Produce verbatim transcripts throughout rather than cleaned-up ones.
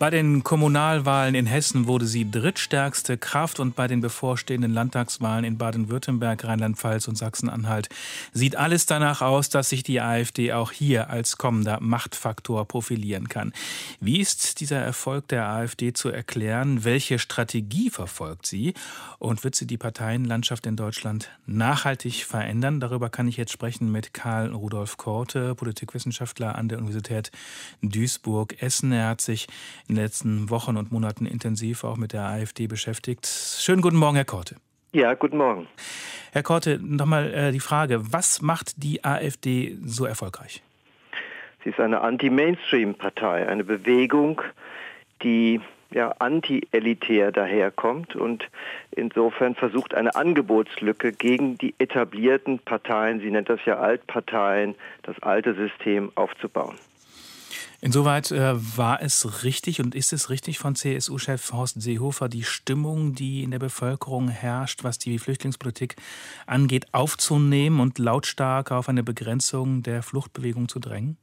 Bei den Kommunalwahlen in Hessen wurde sie drittstärkste Kraft und bei den bevorstehenden Landtagswahlen in Baden-Württemberg, Rheinland-Pfalz und Sachsen-Anhalt sieht alles danach aus, dass sich die AfD auch hier als kommender Machtfaktor profilieren kann. Wie ist dieser Erfolg der AfD zu erklären? Welche Strategie verfolgt sie? Und wird sie die Parteienlandschaft in Deutschland nachhaltig verändern? Darüber kann ich jetzt sprechen mit Karl Rudolf Korte, Politikwissenschaftler an der Universität Duisburg-Essen. Er hat sich in den letzten Wochen und Monaten intensiv auch mit der AfD beschäftigt. Schönen guten Morgen, Herr Korte. Ja, guten Morgen. Herr Korte, nochmal äh, die Frage, was macht die AfD so erfolgreich? Sie ist eine Anti-Mainstream-Partei, eine Bewegung, die ja anti-elitär daherkommt und insofern versucht, eine Angebotslücke gegen die etablierten Parteien, sie nennt das ja Altparteien, das alte System aufzubauen. Insoweit äh, war es richtig und ist es richtig von C S U-Chef Horst Seehofer, die Stimmung, die in der Bevölkerung herrscht, was die Flüchtlingspolitik angeht, aufzunehmen und lautstark auf eine Begrenzung der Fluchtbewegung zu drängen?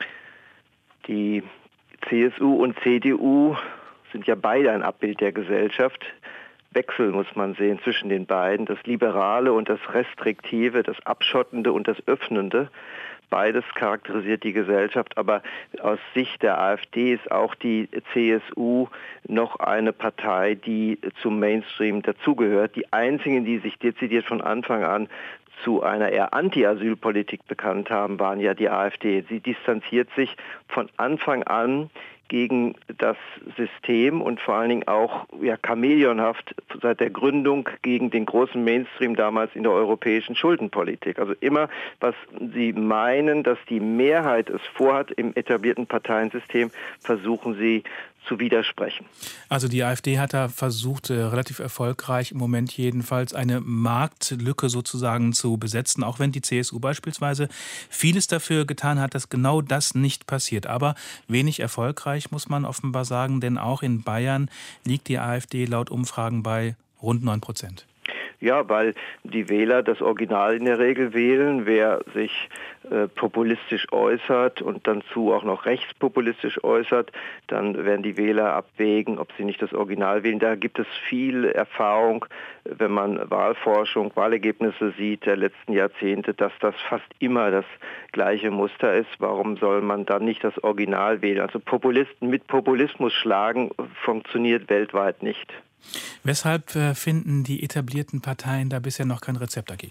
Die C S U und C D U sind ja beide ein Abbild der Gesellschaft. Wechsel muss man sehen zwischen den beiden, das Liberale und das Restriktive, das Abschottende und das Öffnende. Beides charakterisiert die Gesellschaft, aber aus Sicht der AfD ist auch die C S U noch eine Partei, die zum Mainstream dazugehört. Die einzigen, die sich dezidiert von Anfang an zu einer eher Anti-Asylpolitik bekannt haben, waren ja die AfD. Sie distanziert sich von Anfang an gegen das System und vor allen Dingen auch ja, chamäleonhaft seit der Gründung gegen den großen Mainstream damals in der europäischen Schuldenpolitik. Also immer, was sie meinen, dass die Mehrheit es vorhat im etablierten Parteiensystem, versuchen sie zu widersprechen. Also die AfD hat da versucht, äh, relativ erfolgreich im Moment jedenfalls eine Marktlücke sozusagen zu besetzen, auch wenn die C S U beispielsweise vieles dafür getan hat, dass genau das nicht passiert. Aber wenig erfolgreich, muss man offenbar sagen, denn auch in Bayern liegt die AfD laut Umfragen bei rund neun Prozent. Ja, weil die Wähler das Original in der Regel wählen. Wer sich äh, populistisch äußert und dazu auch noch rechtspopulistisch äußert, dann werden die Wähler abwägen, ob sie nicht das Original wählen. Da gibt es viel Erfahrung, wenn man Wahlforschung, Wahlergebnisse sieht der letzten Jahrzehnte, dass das fast immer das gleiche Muster ist. Warum soll man dann nicht das Original wählen? Also Populisten mit Populismus schlagen funktioniert weltweit nicht. Weshalb äh, finden die etablierten Parteien da bisher noch kein Rezept dagegen?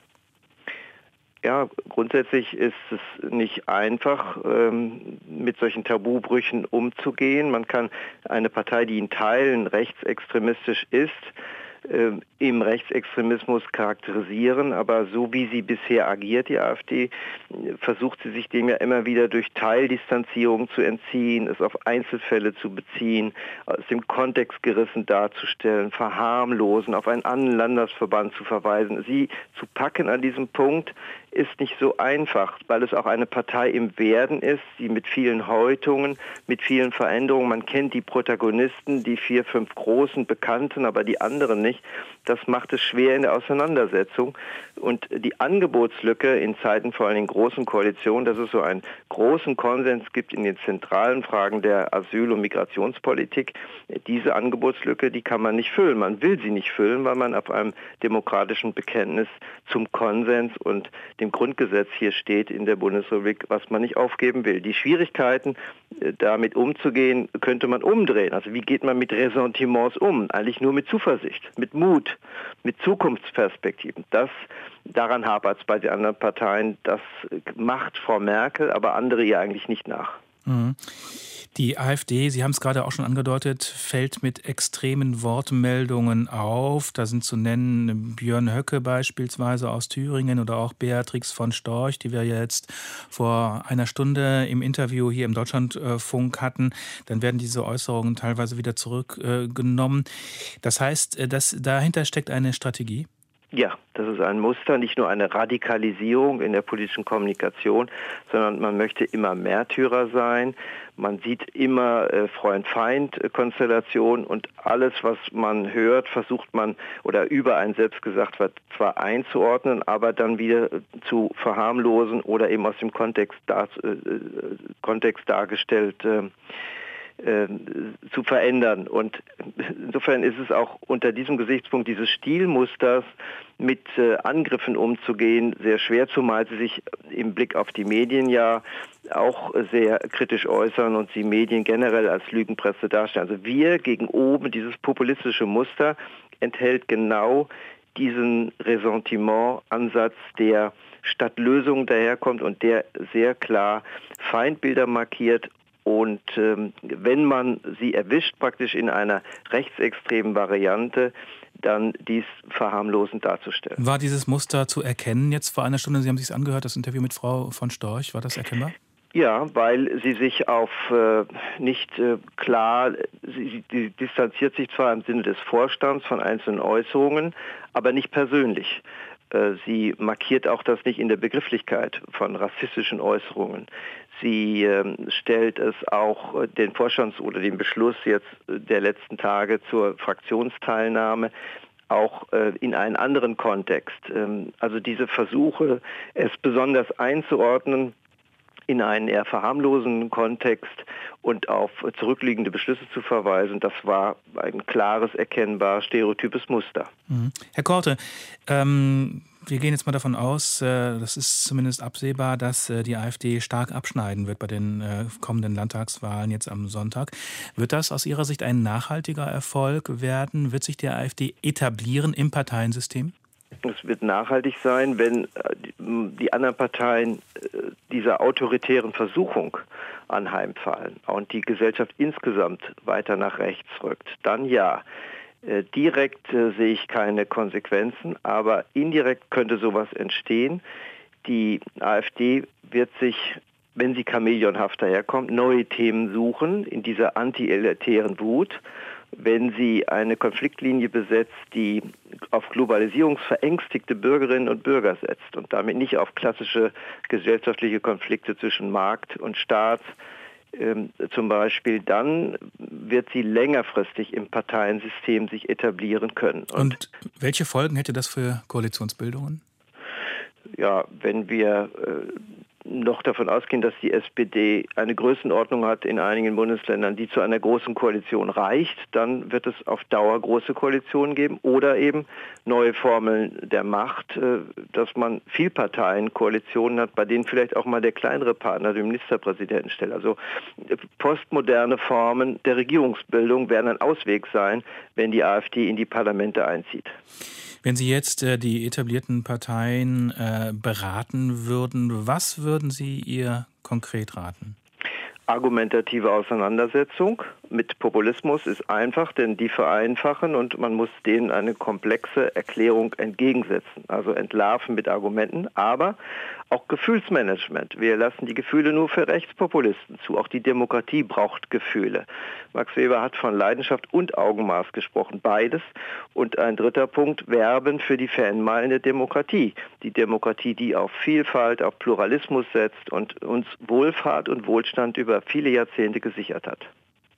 Ja, grundsätzlich ist es nicht einfach, ähm, mit solchen Tabubrüchen umzugehen. Man kann eine Partei, die in Teilen rechtsextremistisch ist, äh, im Rechtsextremismus charakterisieren, aber so wie sie bisher agiert, die AfD, versucht sie sich dem ja immer wieder durch Teildistanzierung zu entziehen, es auf Einzelfälle zu beziehen, aus dem Kontext gerissen darzustellen, verharmlosen, auf einen anderen Landesverband zu verweisen. Sie zu packen an diesem Punkt ist nicht so einfach, weil es auch eine Partei im Werden ist, die mit vielen Häutungen, mit vielen Veränderungen, man kennt die Protagonisten, die vier, fünf großen Bekannten, aber die anderen nicht. Das macht es schwer in der Auseinandersetzung. Und die Angebotslücke in Zeiten vor allen Dingen großen Koalitionen, dass es so einen großen Konsens gibt in den zentralen Fragen der Asyl- und Migrationspolitik, diese Angebotslücke, die kann man nicht füllen. Man will sie nicht füllen, weil man auf einem demokratischen Bekenntnis zum Konsens und dem Grundgesetz hier steht in der Bundesrepublik, was man nicht aufgeben will. Die Schwierigkeiten, damit umzugehen, könnte man umdrehen. Also wie geht man mit Ressentiments um? Eigentlich nur mit Zuversicht, mit Mut, mit Zukunftsperspektiven. Das, daran hapert es bei den anderen Parteien. Das macht Frau Merkel, aber andere ihr eigentlich nicht nach. Mhm. Die AfD, Sie haben es gerade auch schon angedeutet, fällt mit extremen Wortmeldungen auf. Da sind zu nennen Björn Höcke beispielsweise aus Thüringen oder auch Beatrix von Storch, die wir ja jetzt vor einer Stunde im Interview hier im Deutschlandfunk hatten. Dann werden diese Äußerungen teilweise wieder zurückgenommen. Das heißt, dass dahinter steckt eine Strategie? Ja, das ist ein Muster, nicht nur eine Radikalisierung in der politischen Kommunikation, sondern man möchte immer Märtyrer sein. Man sieht immer äh, Freund-Feind-Konstellation und alles, was man hört, versucht man oder über einen selbst gesagt wird, zwar einzuordnen, aber dann wieder zu verharmlosen oder eben aus dem Kontext, dar, äh, Kontext dargestellt äh, äh, zu verändern. Und insofern ist es auch unter diesem Gesichtspunkt dieses Stilmusters mit äh, Angriffen umzugehen sehr schwer, zumal sie sich im Blick auf die Medien ja auch sehr kritisch äußern und sie Medien generell als Lügenpresse darstellen. Also wir gegen oben, dieses populistische Muster enthält genau diesen Ressentiment-Ansatz, der statt Lösungen daherkommt und der sehr klar Feindbilder markiert. Und ähm, wenn man sie erwischt, praktisch in einer rechtsextremen Variante, dann dies verharmlosend darzustellen. War dieses Muster zu erkennen jetzt vor einer Stunde? Sie haben es sich angehört, das Interview mit Frau von Storch. War das erkennbar? Ja, weil sie sich auf äh, nicht äh, klar, sie, sie distanziert sich zwar im Sinne des Vorstands von einzelnen Äußerungen, aber nicht persönlich. Äh, sie markiert auch das nicht in der Begrifflichkeit von rassistischen Äußerungen. Sie äh, stellt es auch äh, den Vorstands- oder den Beschluss jetzt äh, der letzten Tage zur Fraktionsteilnahme auch äh, in einen anderen Kontext. Ähm, also diese Versuche, es besonders einzuordnen, in einen eher verharmlosenden Kontext und auf zurückliegende Beschlüsse zu verweisen, das war ein klares, erkennbar stereotypes Muster. Mhm. Herr Korte, ähm, wir gehen jetzt mal davon aus, äh, das ist zumindest absehbar, dass äh, die AfD stark abschneiden wird bei den äh, kommenden Landtagswahlen jetzt am Sonntag. Wird das aus Ihrer Sicht ein nachhaltiger Erfolg werden? Wird sich der AfD etablieren im Parteiensystem? Es wird nachhaltig sein, wenn die anderen Parteien dieser autoritären Versuchung anheimfallen und die Gesellschaft insgesamt weiter nach rechts rückt. Dann ja. Direkt sehe ich keine Konsequenzen, aber indirekt könnte sowas entstehen. Die AfD wird sich, wenn sie chamäleonhaft daherkommt, neue Themen suchen in dieser anti-elitären Wut. Wenn sie eine Konfliktlinie besetzt, die auf globalisierungsverängstigte Bürgerinnen und Bürger setzt und damit nicht auf klassische gesellschaftliche Konflikte zwischen Markt und Staat ähm, zum Beispiel, dann wird sie längerfristig im Parteiensystem sich etablieren können. Und, und welche Folgen hätte das für Koalitionsbildungen? Ja, wenn wir äh, noch davon ausgehen, dass die S P D eine Größenordnung hat in einigen Bundesländern, die zu einer großen Koalition reicht, dann wird es auf Dauer große Koalitionen geben oder eben neue Formeln der Macht, dass man Vielparteien-Koalitionen hat, bei denen vielleicht auch mal der kleinere Partner den Ministerpräsidenten stellt. Also postmoderne Formen der Regierungsbildung werden ein Ausweg sein, wenn die AfD in die Parlamente einzieht. Wenn Sie jetzt äh, die etablierten Parteien äh, beraten würden, was würden Sie ihr konkret raten? Argumentative Auseinandersetzung mit Populismus ist einfach, denn die vereinfachen und man muss denen eine komplexe Erklärung entgegensetzen. Also entlarven mit Argumenten, aber auch Gefühlsmanagement. Wir lassen die Gefühle nur für Rechtspopulisten zu. Auch die Demokratie braucht Gefühle. Max Weber hat von Leidenschaft und Augenmaß gesprochen, beides. Und ein dritter Punkt, werben für die Fanmeilen der Demokratie. Die Demokratie, die auf Vielfalt, auf Pluralismus setzt und uns Wohlfahrt und Wohlstand über viele Jahrzehnte gesichert hat.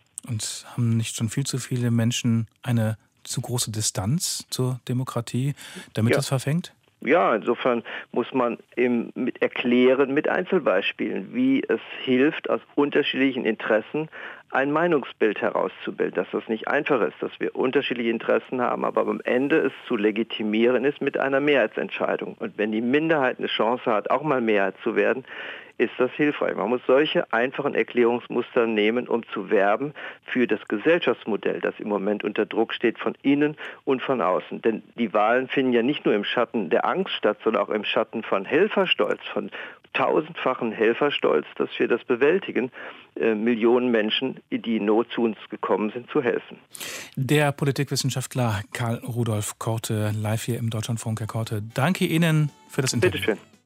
Und haben nicht schon viel zu viele Menschen eine zu große Distanz zur Demokratie, damit ja. es verfängt? Ja, insofern muss man eben mit erklären, mit Einzelbeispielen, wie es hilft, aus unterschiedlichen Interessen ein Meinungsbild herauszubilden, dass das nicht einfach ist, dass wir unterschiedliche Interessen haben, aber am Ende es zu legitimieren ist mit einer Mehrheitsentscheidung. Und wenn die Minderheit eine Chance hat, auch mal Mehrheit zu werden, ist das hilfreich. Man muss solche einfachen Erklärungsmuster nehmen, um zu werben für das Gesellschaftsmodell, das im Moment unter Druck steht von innen und von außen. Denn die Wahlen finden ja nicht nur im Schatten der Angst statt, sondern auch im Schatten von Helferstolz, von tausendfachen Helferstolz, dass wir das bewältigen, äh, Millionen Menschen, die in Not zu uns gekommen sind, zu helfen. Der Politikwissenschaftler Karl Rudolf Korte, live hier im Deutschlandfunk. Herr Korte, danke Ihnen für das Interview. Bitte schön.